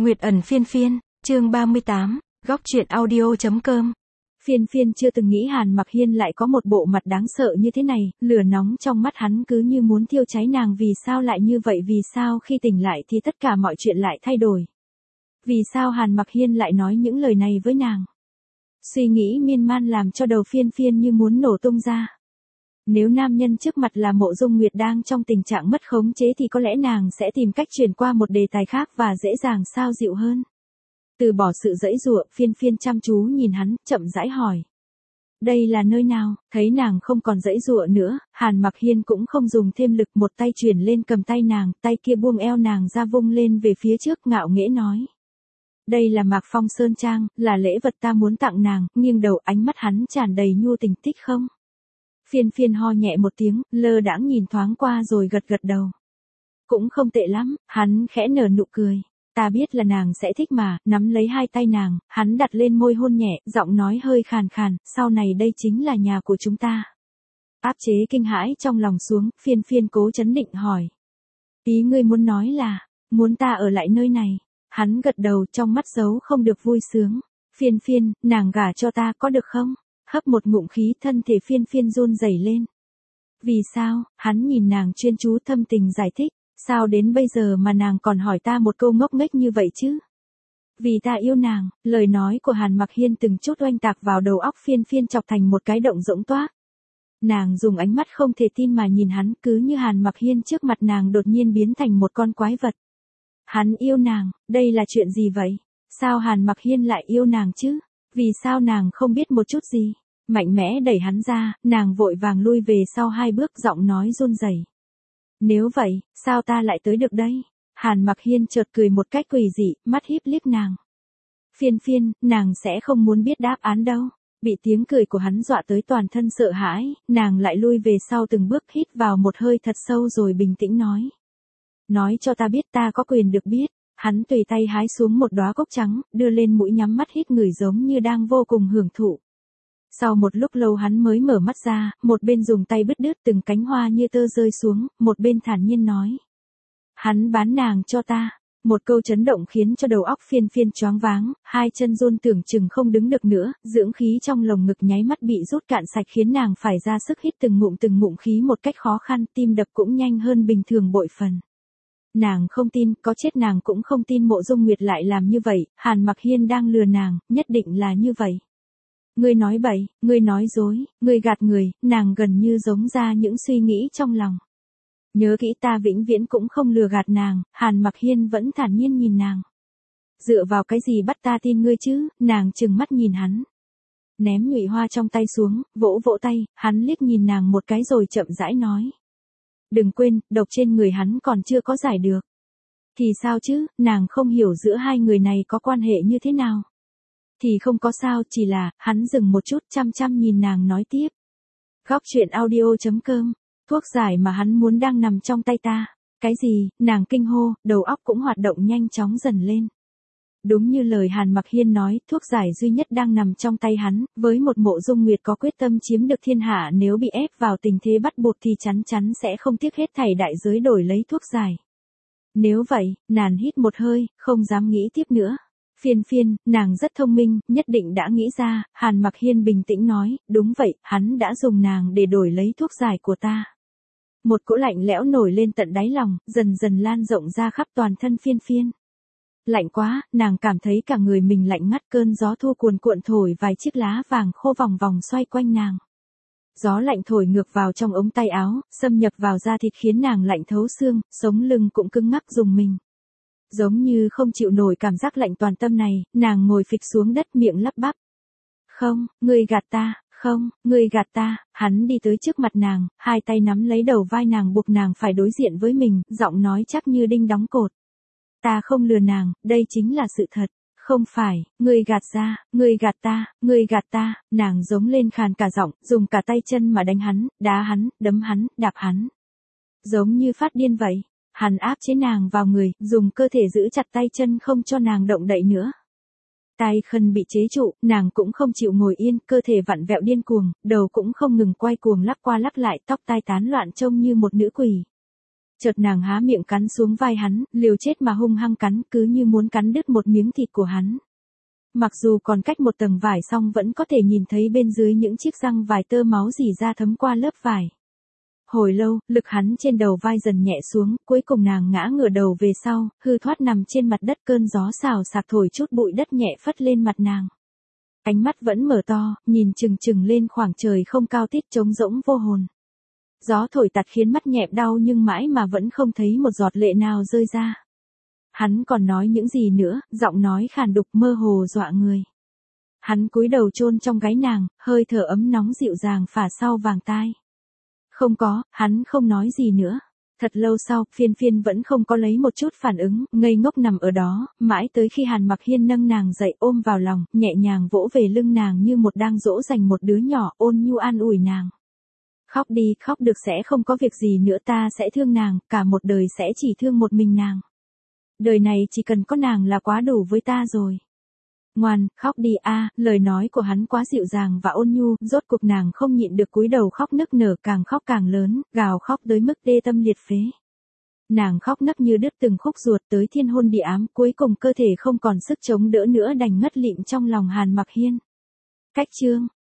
Nguyệt ẩn phiên phiên, chương 38, góc truyện audio.com. Phiên phiên chưa từng nghĩ Hàn Mặc Hiên lại có một bộ mặt đáng sợ như thế này, lửa nóng trong mắt hắn cứ như muốn thiêu cháy nàng. Vì sao lại như vậy? Vì sao khi tỉnh lại thì tất cả mọi chuyện lại thay đổi? Vì sao Hàn Mặc Hiên lại nói những lời này với nàng? Suy nghĩ miên man làm cho đầu phiên phiên như muốn nổ tung ra. Nếu nam nhân trước mặt là Mộ Dung Nguyệt đang trong tình trạng mất khống chế thì có lẽ nàng sẽ tìm cách chuyển qua một đề tài khác và dễ dàng xoa dịu hơn. Từ bỏ sự giãy giụa, phiên phiên chăm chú nhìn hắn, chậm rãi hỏi. Đây là nơi nào? Thấy nàng không còn giãy giụa nữa, Hàn Mặc Hiên cũng không dùng thêm lực, một tay chuyển lên cầm tay nàng, tay kia buông eo nàng ra vung lên về phía trước, ngạo nghễ nói. Đây là Mạc Phong Sơn Trang, là lễ vật ta muốn tặng nàng. Nghiêng đầu, ánh mắt hắn tràn đầy nhu tình. Thích không? Phiên phiên ho nhẹ một tiếng, lơ đãng nhìn thoáng qua rồi gật gật đầu. Cũng không tệ lắm, hắn khẽ nở nụ cười. Ta biết là nàng sẽ thích mà. Nắm lấy hai tay nàng, hắn đặt lên môi hôn nhẹ, giọng nói hơi khàn khàn, sau này đây chính là nhà của chúng ta. Áp chế kinh hãi trong lòng xuống, phiên phiên cố trấn định hỏi. Ý ngươi muốn nói là, muốn ta ở lại nơi này? Hắn gật đầu, trong mắt giấu không được vui sướng. Phiên phiên, nàng gả cho ta có được không? Hấp một ngụm khí, thân thể phiên phiên run rẩy lên. Vì sao? Hắn nhìn nàng chuyên chú thâm tình giải thích. Sao đến bây giờ mà nàng còn hỏi ta một câu ngốc nghếch như vậy chứ? Vì ta yêu nàng. Lời nói của Hàn Mặc Hiên từng chút oanh tạc vào đầu óc phiên phiên, chọc thành một cái động rỗng toác. Nàng dùng ánh mắt không thể tin mà nhìn hắn, cứ như Hàn Mặc Hiên trước mặt nàng đột nhiên biến thành một con quái vật. Hắn yêu nàng, đây là chuyện gì vậy? Sao Hàn Mặc Hiên lại yêu nàng chứ? Vì sao nàng không biết một chút gì? Mạnh mẽ đẩy hắn ra, nàng vội vàng lui về sau hai bước, giọng nói run rẩy. Nếu vậy, sao ta lại tới được đây? Hàn Mặc Hiên chợt cười một cách quỷ dị, mắt híp liếc nàng. Phiên phiên, nàng sẽ không muốn biết đáp án đâu. Bị tiếng cười của hắn dọa tới toàn thân sợ hãi, nàng lại lui về sau từng bước, hít vào một hơi thật sâu rồi bình tĩnh nói. Nói cho ta biết, ta có quyền được biết. Hắn tùy tay hái xuống một đóa cúc trắng, đưa lên mũi, nhắm mắt hít ngửi giống như đang vô cùng hưởng thụ. Sau một lúc lâu hắn mới mở mắt ra, một bên dùng tay bứt đứt từng cánh hoa như tơ rơi xuống, một bên thản nhiên nói. Hắn bán nàng cho ta. Một câu chấn động khiến cho đầu óc phiên phiên choáng váng, hai chân run tưởng chừng không đứng được nữa, dưỡng khí trong lồng ngực nháy mắt bị rút cạn sạch khiến nàng phải ra sức hít từng ngụm khí một cách khó khăn, tim đập cũng nhanh hơn bình thường bội phần. Nàng không tin, có chết nàng cũng không tin Mộ Dung Nguyệt lại làm như vậy. Hàn Mặc Hiên đang lừa nàng, nhất định là như vậy. Ngươi nói bậy, ngươi nói dối, ngươi gạt người. Nàng gần như giống ra những suy nghĩ trong lòng. Nhớ kỹ, ta vĩnh viễn cũng không lừa gạt nàng. Hàn Mặc Hiên vẫn thản nhiên nhìn nàng. Dựa vào cái gì bắt ta tin ngươi chứ? Nàng trừng mắt nhìn hắn. Ném nhụy hoa trong tay xuống, vỗ vỗ tay, hắn liếc nhìn nàng một cái rồi chậm rãi nói. Đừng quên, độc trên người hắn còn chưa có giải được. Thì sao chứ? Nàng không hiểu giữa hai người này có quan hệ như thế nào. Thì không có sao, chỉ là, hắn dừng một chút, chăm chăm nhìn nàng nói tiếp. Góc truyện audio.com. Thuốc giải mà hắn muốn đang nằm trong tay ta. Cái gì? Nàng kinh hô, đầu óc cũng hoạt động nhanh chóng dần lên. Đúng như lời Hàn Mặc Hiên nói, thuốc giải duy nhất đang nằm trong tay hắn, với một Mộ Dung Nguyệt có quyết tâm chiếm được thiên hạ, nếu bị ép vào tình thế bắt buộc thì chắn chắn sẽ không tiếc hết thảy đại giới đổi lấy thuốc giải. Nếu vậy, nàng hít một hơi, không dám nghĩ tiếp nữa. Phiên phiên, nàng rất thông minh, nhất định đã nghĩ ra. Hàn Mặc Hiên bình tĩnh nói, đúng vậy, hắn đã dùng nàng để đổi lấy thuốc giải của ta. Một cỗ lạnh lẽo nổi lên tận đáy lòng, dần dần lan rộng ra khắp toàn thân phiên phiên. Lạnh quá, nàng cảm thấy cả người mình lạnh ngắt, cơn gió thu cuồn cuộn thổi vài chiếc lá vàng khô vòng vòng xoay quanh nàng. Gió lạnh thổi ngược vào trong ống tay áo, xâm nhập vào da thịt khiến nàng lạnh thấu xương, sống lưng cũng cứng ngắc rùng mình. Giống như không chịu nổi cảm giác lạnh toàn tâm này, nàng ngồi phịch xuống đất, miệng lắp bắp. Không, ngươi gạt ta, không, ngươi gạt ta. Hắn đi tới trước mặt nàng, hai tay nắm lấy đầu vai nàng, buộc nàng phải đối diện với mình, giọng nói chắc như đinh đóng cột. Ta không lừa nàng, đây chính là sự thật. Không phải, ngươi gạt ra, ngươi gạt ta, ngươi gạt ta. Nàng giống lên khàn cả giọng, dùng cả tay chân mà đánh hắn, đá hắn, đấm hắn, đạp hắn. Giống như phát điên vậy. Hắn áp chế nàng vào người, dùng cơ thể giữ chặt tay chân không cho nàng động đậy nữa. Tai khân bị chế trụ, nàng cũng không chịu ngồi yên, cơ thể vặn vẹo điên cuồng, đầu cũng không ngừng quay cuồng lắc qua lắc lại, tóc tai tán loạn trông như một nữ quỷ. Chợt nàng há miệng cắn xuống vai hắn, liều chết mà hung hăng cắn, cứ như muốn cắn đứt một miếng thịt của hắn. Mặc dù còn cách một tầng vải song vẫn có thể nhìn thấy bên dưới những chiếc răng vài tơ máu rỉ ra thấm qua lớp vải. Hồi lâu, lực hắn trên đầu vai dần nhẹ xuống, cuối cùng nàng ngã ngửa đầu về sau, hư thoát nằm trên mặt đất, cơn gió xào xạc thổi chút bụi đất nhẹ phất lên mặt nàng. Ánh mắt vẫn mở to, nhìn chừng chừng lên khoảng trời không cao tít trống rỗng vô hồn. Gió thổi tạt khiến mắt nhẹp đau nhưng mãi mà vẫn không thấy một giọt lệ nào rơi ra. Hắn còn nói những gì nữa, giọng nói khàn đục mơ hồ dọa người. Hắn cúi đầu chôn trong gáy nàng, hơi thở ấm nóng dịu dàng phả sau vàng tai. Không có, hắn không nói gì nữa. Thật lâu sau, Phiên Phiên vẫn không có lấy một chút phản ứng, ngây ngốc nằm ở đó, mãi tới khi Hàn Mặc Hiên nâng nàng dậy ôm vào lòng, nhẹ nhàng vỗ về lưng nàng như một đang dỗ dành một đứa nhỏ, ôn nhu an ủi nàng. Khóc đi, khóc được sẽ không có việc gì nữa, ta sẽ thương nàng, cả một đời sẽ chỉ thương một mình nàng. Đời này chỉ cần có nàng là quá đủ với ta rồi. Ngoan, khóc đi a. Lời nói của hắn quá dịu dàng và ôn nhu, rốt cuộc nàng không nhịn được cúi đầu khóc nức nở, càng khóc càng lớn, gào khóc tới mức tê tâm liệt phế. Nàng khóc nấc như đứt từng khúc ruột tới thiên hôn địa ám, cuối cùng cơ thể không còn sức chống đỡ nữa đành ngất lịm trong lòng Hàn Mặc Hiên. Cách chương